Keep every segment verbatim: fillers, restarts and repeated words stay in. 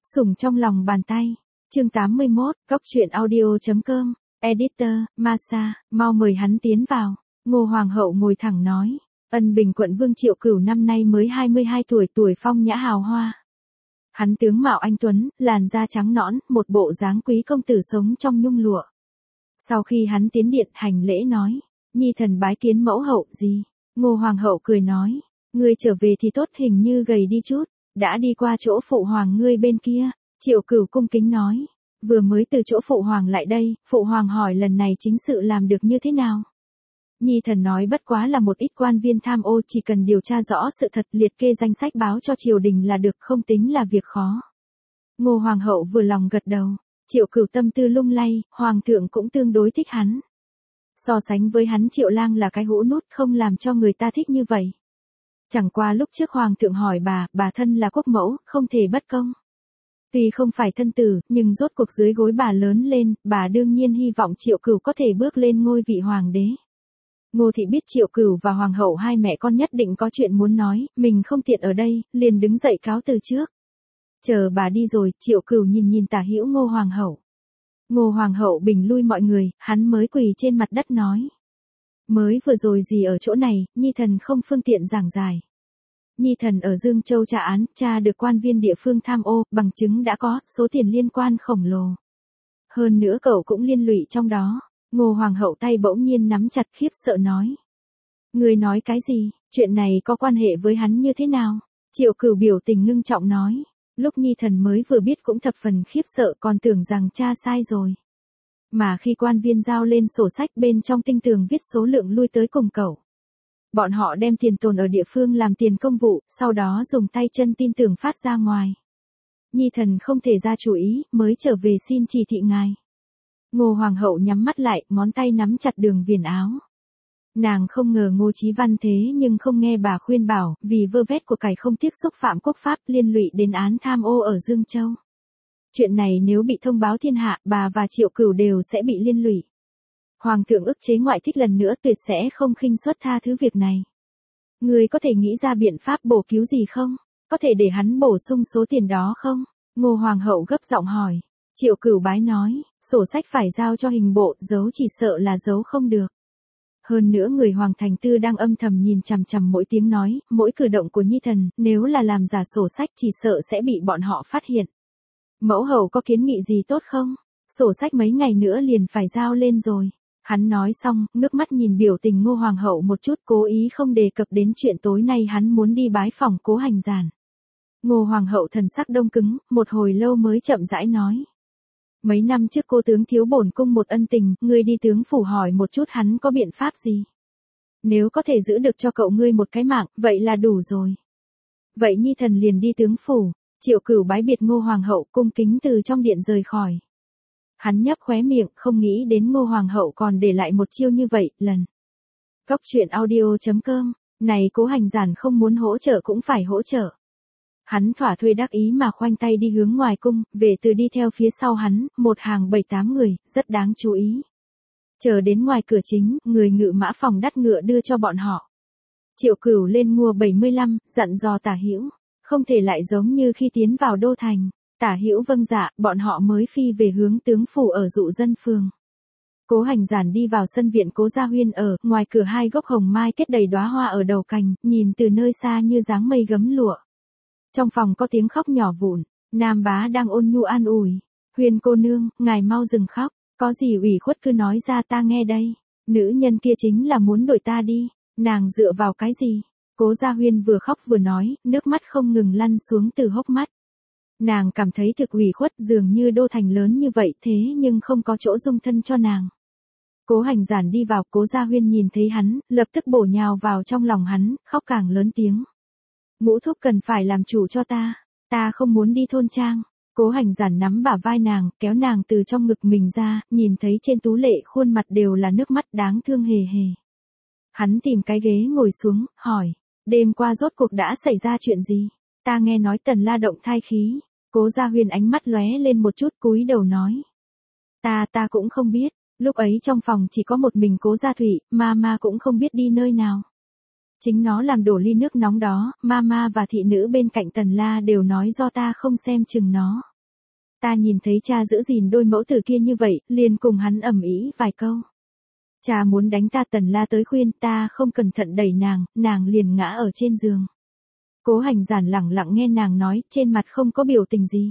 Sủng trong lòng bàn tay. Chương tám mươi mốt, Cóc truyện audio.com, Editor, Masa, mau mời hắn tiến vào. Ngô Hoàng hậu ngồi thẳng nói. Ân Bình quận Vương Triệu Cửu năm nay mới hai mươi hai tuổi, tuổi phong nhã hào hoa. Hắn tướng mạo anh tuấn, làn da trắng nõn, một bộ dáng quý công tử sống trong nhung lụa. Sau khi hắn tiến điện hành lễ nói, nhi thần bái kiến mẫu hậu. Gì? Ngô Hoàng hậu cười nói, ngươi trở về thì tốt, hình như gầy đi chút, đã đi qua chỗ phụ hoàng ngươi bên kia. Triệu Cửu cung kính nói, vừa mới từ chỗ phụ hoàng lại đây, phụ hoàng hỏi lần này chính sự làm được như thế nào? Nhi thần nói bất quá là một ít quan viên tham ô, chỉ cần điều tra rõ sự thật, liệt kê danh sách báo cho triều đình là được, không tính là việc khó. Ngô Hoàng hậu vừa lòng gật đầu. Triệu Cửu tâm tư lung lay, hoàng thượng cũng tương đối thích hắn. So sánh với hắn, Triệu Lang là cái hũ nút, không làm cho người ta thích như vậy. Chẳng qua lúc trước hoàng thượng hỏi bà, bà thân là quốc mẫu, không thể bất công. Tuy không phải thân tử, nhưng rốt cuộc dưới gối bà lớn lên, bà đương nhiên hy vọng Triệu Cửu có thể bước lên ngôi vị hoàng đế. Ngô thị biết Triệu Cửu và hoàng hậu hai mẹ con nhất định có chuyện muốn nói, mình không tiện ở đây, liền đứng dậy cáo từ trước. Chờ bà đi rồi, Triệu Cửu nhìn nhìn tả hữu Ngô Hoàng hậu. Ngô Hoàng hậu bình lui mọi người, hắn mới quỳ trên mặt đất nói. Mới vừa rồi gì ở chỗ này, nhi thần không phương tiện giảng giải. Nhi thần ở Dương Châu tra án, tra được quan viên địa phương tham ô, bằng chứng đã có, số tiền liên quan khổng lồ. Hơn nữa cậu cũng liên lụy trong đó. Ngô Hoàng hậu tay bỗng nhiên nắm chặt, khiếp sợ nói. Người nói cái gì, chuyện này có quan hệ với hắn như thế nào? Triệu Cửu biểu tình ngưng trọng nói. Lúc nhi thần mới vừa biết cũng thập phần khiếp sợ, còn tưởng rằng cha sai rồi. Mà khi quan viên giao lên sổ sách, bên trong tinh tường viết số lượng lui tới cùng cậu. Bọn họ đem tiền tồn ở địa phương làm tiền công vụ, sau đó dùng tay chân tin tưởng phát ra ngoài. Nhi thần không thể ra chủ ý, mới trở về xin chỉ thị ngài. Ngô Hoàng hậu nhắm mắt lại, ngón tay nắm chặt đường viền áo. Nàng không ngờ Ngô Chí Văn thế nhưng không nghe bà khuyên bảo, vì vơ vét của cải không tiếc xúc phạm quốc pháp, liên lụy đến án tham ô ở Dương Châu. Chuyện này nếu bị thông báo thiên hạ, bà và Triệu Cửu đều sẽ bị liên lụy. Hoàng thượng ức chế ngoại thích lần nữa, tuyệt sẽ không khinh suất tha thứ việc này. Người có thể nghĩ ra biện pháp bổ cứu gì không? Có thể để hắn bổ sung số tiền đó không? Ngô Hoàng hậu gấp giọng hỏi. Triệu Cửu bái nói, sổ sách phải giao cho hình bộ, giấu chỉ sợ là giấu không được. Hơn nữa người Hoàng Thành Tư đang âm thầm nhìn chằm chằm mỗi tiếng nói, mỗi cử động của nhi thần, nếu là làm giả sổ sách chỉ sợ sẽ bị bọn họ phát hiện. Mẫu hậu có kiến nghị gì tốt không? Sổ sách mấy ngày nữa liền phải giao lên rồi. Hắn nói xong, ngước mắt nhìn biểu tình Ngô Hoàng hậu một chút, cố ý không đề cập đến chuyện tối nay hắn muốn đi bái phòng Cố Hành Giản. Ngô Hoàng hậu thần sắc đông cứng, một hồi lâu mới chậm rãi nói. Mấy năm trước cô tướng thiếu bổn cung một ân tình, ngươi đi tướng phủ hỏi một chút hắn có biện pháp gì. Nếu có thể giữ được cho cậu ngươi một cái mạng, vậy là đủ rồi. Vậy nhi thần liền đi tướng phủ. Triệu Cửu bái biệt Ngô Hoàng hậu, cung kính từ trong điện rời khỏi. Hắn nhấp khóe miệng, không nghĩ đến Ngô Hoàng hậu còn để lại một chiêu như vậy, lần. Cóc truyện audio.com, này Cố Hành Giản không muốn hỗ trợ cũng phải hỗ trợ. Hắn thỏa thuê đắc ý mà khoanh tay đi hướng ngoài cung, về từ đi theo phía sau hắn, một hàng bảy tám người, rất đáng chú ý. Chờ đến ngoài cửa chính, người ngự mã phòng đắt ngựa đưa cho bọn họ. Triệu Cửu lên mua bảy mươi lăm, dặn dò Tả Hữu, không thể lại giống như khi tiến vào đô thành. Tả Hữu vâng dạ, bọn họ mới phi về hướng tướng phủ ở Dụ Dân phường. Cố Hành Giản đi vào sân viện Cố Gia Huyên ở, ngoài cửa hai gốc hồng mai kết đầy đóa hoa ở đầu cành, nhìn từ nơi xa như dáng mây gấm lụa. Trong phòng có tiếng khóc nhỏ vụn, Nam Bá đang ôn nhu an ủi. Huyên cô nương, ngài mau dừng khóc, có gì ủy khuất cứ nói ra ta nghe đây. Nữ nhân kia chính là muốn đuổi ta đi, nàng dựa vào cái gì? Cố Gia Huyên vừa khóc vừa nói, nước mắt không ngừng lăn xuống từ hốc mắt. Nàng cảm thấy thực ủy khuất, dường như đô thành lớn như vậy thế nhưng không có chỗ dung thân cho nàng. Cố Hành Giản đi vào, Cố Gia Huyên nhìn thấy hắn, lập tức bổ nhào vào trong lòng hắn, khóc càng lớn tiếng. Ngũ thúc cần phải làm chủ cho ta, ta không muốn đi thôn trang. Cố Hành Giản nắm bả vai nàng, kéo nàng từ trong ngực mình ra, nhìn thấy trên tú lệ khuôn mặt đều là nước mắt đáng thương hề hề. Hắn tìm cái ghế ngồi xuống, hỏi, đêm qua rốt cuộc đã xảy ra chuyện gì? Ta nghe nói Tần La động thai khí. Cố Gia Huyên ánh mắt lóe lên một chút, cúi đầu nói. Ta, ta cũng không biết, lúc ấy trong phòng chỉ có một mình Cố Gia Thụy, mama cũng không biết đi nơi nào. Chính nó làm đổ ly nước nóng đó, mama và thị nữ bên cạnh Tần La đều nói do ta không xem chừng nó. Ta nhìn thấy cha giữ gìn đôi mẫu tử kia như vậy, liền cùng hắn ầm ĩ vài câu. Cha muốn đánh ta, Tần La tới khuyên, ta không cẩn thận đẩy nàng, nàng liền ngã ở trên giường. Cố Hành Giản lẳng lặng nghe nàng nói, trên mặt không có biểu tình gì.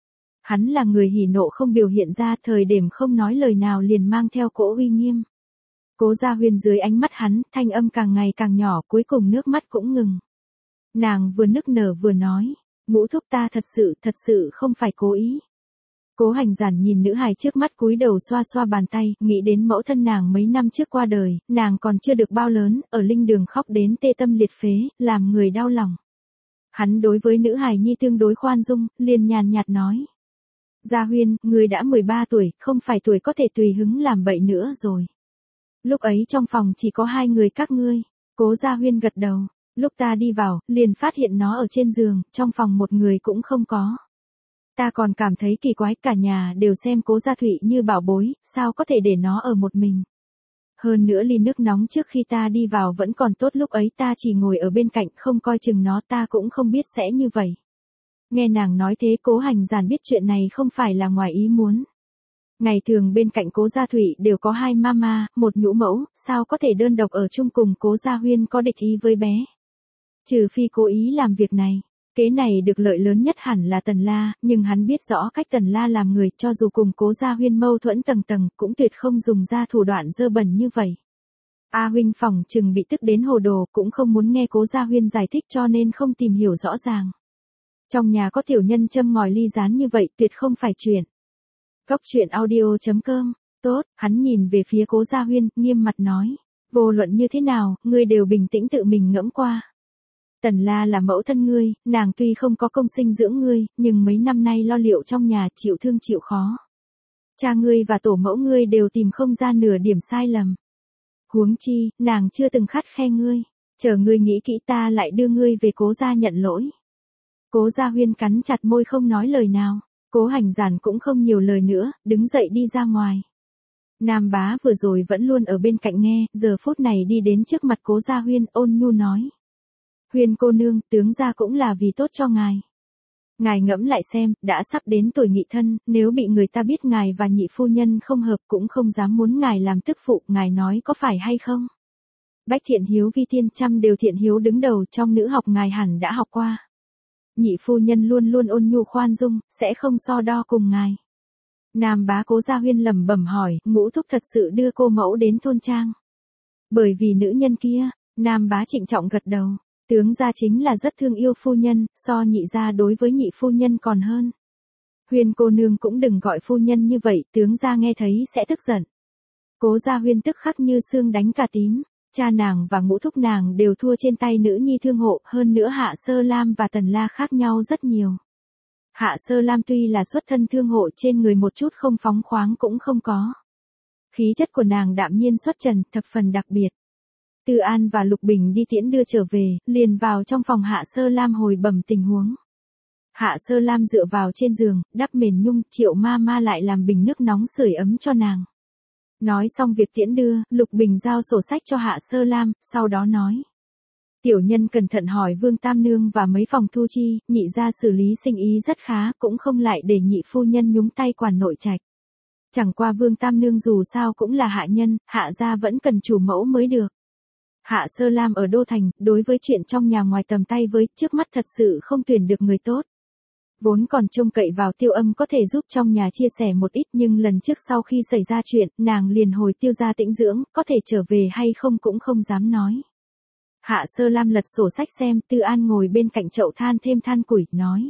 Hắn là người hỉ nộ không biểu hiện ra, thời điểm không nói lời nào liền mang theo cỗ uy nghiêm. Cố Gia Huyên dưới ánh mắt hắn, thanh âm càng ngày càng nhỏ, cuối cùng nước mắt cũng ngừng. Nàng vừa nức nở vừa nói, Ngũ thúc, ta thật sự, thật sự không phải cố ý. Cố Hành Giản nhìn nữ hài trước mắt cúi đầu xoa xoa bàn tay, nghĩ đến mẫu thân nàng mấy năm trước qua đời, nàng còn chưa được bao lớn, ở linh đường khóc đến tê tâm liệt phế, làm người đau lòng. Hắn đối với nữ hài nhi tương đối khoan dung, liền nhàn nhạt nói. Gia Huyên, người đã mười ba tuổi, không phải tuổi có thể tùy hứng làm bậy nữa rồi. Lúc ấy trong phòng chỉ có hai người các ngươi. Cố Gia Huyên gật đầu. Lúc ta đi vào, liền phát hiện nó ở trên giường, trong phòng một người cũng không có. Ta còn cảm thấy kỳ quái, cả nhà đều xem Cố Gia Thụy như bảo bối, sao có thể để nó ở một mình. Hơn nữa ly nước nóng trước khi ta đi vào vẫn còn tốt, lúc ấy ta chỉ ngồi ở bên cạnh không coi chừng nó, ta cũng không biết sẽ như vậy. Nghe nàng nói thế, Cố Hành Giản biết chuyện này không phải là ngoài ý muốn. Ngày thường bên cạnh Cố Gia Thụy đều có hai mama, một nhũ mẫu, sao có thể đơn độc ở chung cùng Cố Gia Huyên có địch ý với bé. Trừ phi cố ý làm việc này. Kế này được lợi lớn nhất hẳn là Tần La, nhưng hắn biết rõ cách Tần La làm người, cho dù cùng Cố Gia Huyên mâu thuẫn tầng tầng, cũng tuyệt không dùng ra thủ đoạn dơ bẩn như vậy. A huynh phỏng chừng bị tức đến hồ đồ, cũng không muốn nghe Cố Gia Huyên giải thích cho nên không tìm hiểu rõ ràng. Trong nhà có tiểu nhân châm ngòi ly gián như vậy, tuyệt không phải chuyện. Góc truyện audio chấm com, tốt, hắn nhìn về phía Cố Gia Huyên, nghiêm mặt nói. Vô luận như thế nào, ngươi đều bình tĩnh tự mình ngẫm qua. Tần La là mẫu thân ngươi, nàng tuy không có công sinh dưỡng ngươi, nhưng mấy năm nay lo liệu trong nhà, chịu thương chịu khó. Cha ngươi và tổ mẫu ngươi đều tìm không ra nửa điểm sai lầm. Huống chi, nàng chưa từng khắt khe ngươi, chờ ngươi nghĩ kỹ ta lại đưa ngươi về Cố gia nhận lỗi. Cố Gia Huyên cắn chặt môi không nói lời nào, Cố Hành Giản cũng không nhiều lời nữa, đứng dậy đi ra ngoài. Nam Bá vừa rồi vẫn luôn ở bên cạnh nghe, giờ phút này đi đến trước mặt Cố Gia Huyên, ôn nhu nói. Huyên cô nương, tướng gia cũng là vì tốt cho ngài. Ngài ngẫm lại xem, đã sắp đến tuổi nghị thân, nếu bị người ta biết ngài và nhị phu nhân không hợp cũng không dám muốn ngài làm tức phụ, ngài nói có phải hay không? Bách thiện hiếu vi thiên, trăm đều thiện hiếu đứng đầu, trong nữ học ngài hẳn đã học qua. Nhị phu nhân luôn luôn ôn nhu khoan dung, sẽ không so đo cùng ngài. Nam Bá Cố Gia Huyên lẩm bẩm hỏi, Ngũ thúc thật sự đưa cô mẫu đến thôn trang. Bởi vì nữ nhân kia, Nam Bá trịnh trọng gật đầu. Tướng gia chính là rất thương yêu phu nhân, so nhị gia đối với nhị phu nhân còn hơn. Huyên cô nương cũng đừng gọi phu nhân như vậy, tướng gia nghe thấy sẽ tức giận. Cố Gia Huyên tức khắc như xương đánh cả tím, cha nàng và ngũ thúc nàng đều thua trên tay nữ nhi thương hộ, hơn nữa Hạ Sơ Lam và Tần La khác nhau rất nhiều. Hạ Sơ Lam tuy là xuất thân thương hộ, trên người một chút không phóng khoáng cũng không có. Khí chất của nàng đạm nhiên xuất trần, thập phần đặc biệt. Tư An và Lục Bình đi tiễn đưa trở về, liền vào trong phòng Hạ Sơ Lam hồi bẩm tình huống. Hạ Sơ Lam dựa vào trên giường, đắp mền nhung, Triệu ma ma lại làm bình nước nóng sưởi ấm cho nàng. Nói xong việc tiễn đưa, Lục Bình giao sổ sách cho Hạ Sơ Lam, sau đó nói. Tiểu nhân cẩn thận hỏi Vương Tam Nương và mấy phòng thu chi, nhị gia xử lý sinh ý rất khá, cũng không lại để nhị phu nhân nhúng tay quản nội trạch. Chẳng qua Vương Tam Nương dù sao cũng là hạ nhân, Hạ gia vẫn cần chủ mẫu mới được. Hạ Sơ Lam ở Đô Thành, đối với chuyện trong nhà ngoài tầm tay với, trước mắt thật sự không tuyển được người tốt. Vốn còn trông cậy vào Tiêu Âm có thể giúp trong nhà chia sẻ một ít, nhưng lần trước sau khi xảy ra chuyện, nàng liền hồi Tiêu gia tĩnh dưỡng, có thể trở về hay không cũng không dám nói. Hạ Sơ Lam lật sổ sách xem, Tư An ngồi bên cạnh chậu than thêm than củi, nói.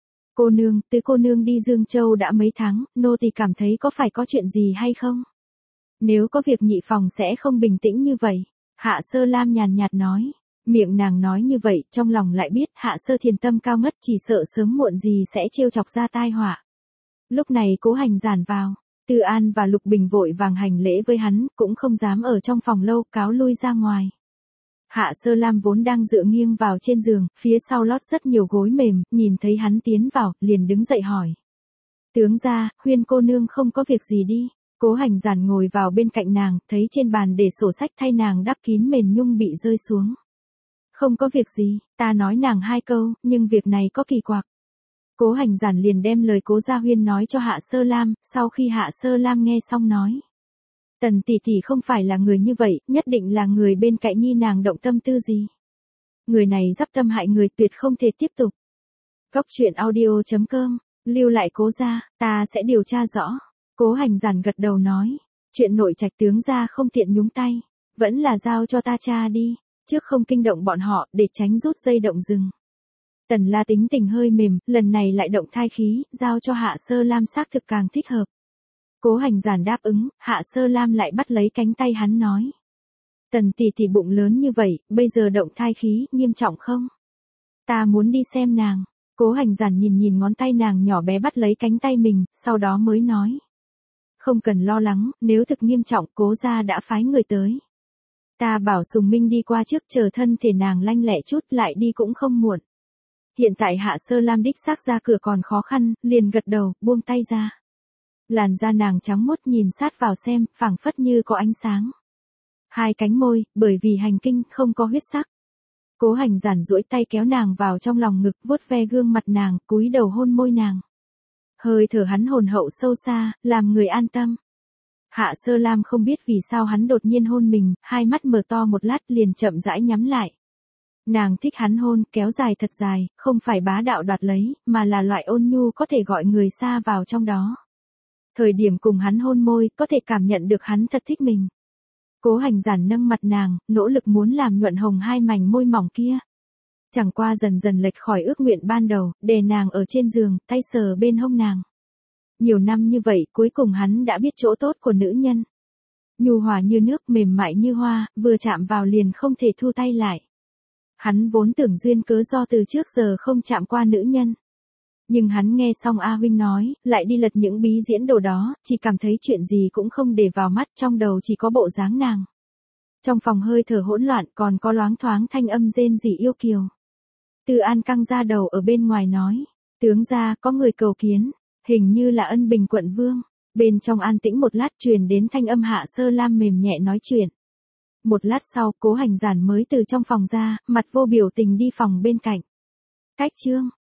Cô nương, Tư cô nương đi Dương Châu đã mấy tháng, nô tỳ cảm thấy có phải có chuyện gì hay không? Nếu có việc nhị phòng sẽ không bình tĩnh như vậy. Hạ Sơ Lam nhàn nhạt nói, miệng nàng nói như vậy, trong lòng lại biết Hạ Sơ Thiền tâm cao ngất, chỉ sợ sớm muộn gì sẽ trêu chọc ra tai họa. Lúc này Cố Hành Giản vào, Tư An và Lục Bình vội vàng hành lễ với hắn, cũng không dám ở trong phòng lâu, cáo lui ra ngoài. Hạ Sơ Lam vốn đang dựa nghiêng vào trên giường, phía sau lót rất nhiều gối mềm, nhìn thấy hắn tiến vào, liền đứng dậy hỏi. Tướng gia, Huyên cô nương không có việc gì đi. Cố Hành Giản ngồi vào bên cạnh nàng, thấy trên bàn để sổ sách thay nàng đắp kín mền nhung bị rơi xuống. Không có việc gì, ta nói nàng hai câu, nhưng việc này có kỳ quặc. Cố Hành Giản liền đem lời Cố Gia Huyên nói cho Hạ Sơ Lam, sau khi Hạ Sơ Lam nghe xong nói. Tần tỷ tỷ không phải là người như vậy, nhất định là người bên cạnh nhi nàng động tâm tư gì. Người này dắp tâm hại người tuyệt không thể tiếp tục. Cốc truyện audio chấm com, lưu lại Cố gia, ta sẽ điều tra rõ. Cố Hành Giản gật đầu nói, chuyện nội trạch tướng gia không tiện nhúng tay, vẫn là giao cho ta tra đi, trước không kinh động bọn họ để tránh rút dây động rừng. Tần La tính tình hơi mềm, lần này lại động thai khí, giao cho Hạ Sơ Lam xác thực càng thích hợp. Cố Hành Giản đáp ứng, Hạ Sơ Lam lại bắt lấy cánh tay hắn nói. Tần tỷ tỷ bụng lớn như vậy, bây giờ động thai khí, nghiêm trọng không? Ta muốn đi xem nàng. Cố Hành Giản nhìn nhìn ngón tay nàng nhỏ bé bắt lấy cánh tay mình, sau đó mới nói. Không cần lo lắng, nếu thực nghiêm trọng Cố gia đã phái người tới. Ta bảo Sùng Minh đi qua trước chờ thân thể nàng lanh lẹ chút lại đi cũng không muộn. Hiện tại Hạ Sơ Lam đích xác ra cửa còn khó khăn, liền gật đầu, buông tay ra. Làn da nàng trắng muốt nhìn sát vào xem, phảng phất như có ánh sáng. Hai cánh môi, bởi vì hành kinh không có huyết sắc. Cố Hành Giản duỗi tay kéo nàng vào trong lòng ngực, vuốt ve gương mặt nàng, cúi đầu hôn môi nàng. Hơi thở hắn hồn hậu sâu xa, làm người an tâm. Hạ Sơ Lam không biết vì sao hắn đột nhiên hôn mình, hai mắt mở to một lát liền chậm rãi nhắm lại. Nàng thích hắn hôn, kéo dài thật dài, không phải bá đạo đoạt lấy, mà là loại ôn nhu có thể gọi người xa vào trong đó. Thời điểm cùng hắn hôn môi, có thể cảm nhận được hắn thật thích mình. Cố Hành Giản nâng mặt nàng, nỗ lực muốn làm nhuận hồng hai mảnh môi mỏng kia. Chẳng qua dần dần lệch khỏi ước nguyện ban đầu, đè nàng ở trên giường, tay sờ bên hông nàng. Nhiều năm như vậy, cuối cùng hắn đã biết chỗ tốt của nữ nhân. Nhu hòa như nước, mềm mại như hoa, vừa chạm vào liền không thể thu tay lại. Hắn vốn tưởng duyên cớ do từ trước giờ không chạm qua nữ nhân. Nhưng hắn nghe xong A Huynh nói, lại đi lật những bí diễn đồ đó, chỉ cảm thấy chuyện gì cũng không để vào mắt, trong đầu chỉ có bộ dáng nàng. Trong phòng hơi thở hỗn loạn còn có loáng thoáng thanh âm rên rỉ yêu kiều. Từ An căng ra đầu ở bên ngoài nói, tướng gia có người cầu kiến, hình như là Ân Bình quận vương. Bên trong an tĩnh một lát truyền đến thanh âm Hạ Sơ Lam mềm nhẹ nói chuyện. Một lát sau, Cố Hành Giản mới từ trong phòng ra, mặt vô biểu tình đi phòng bên cạnh. Cách chương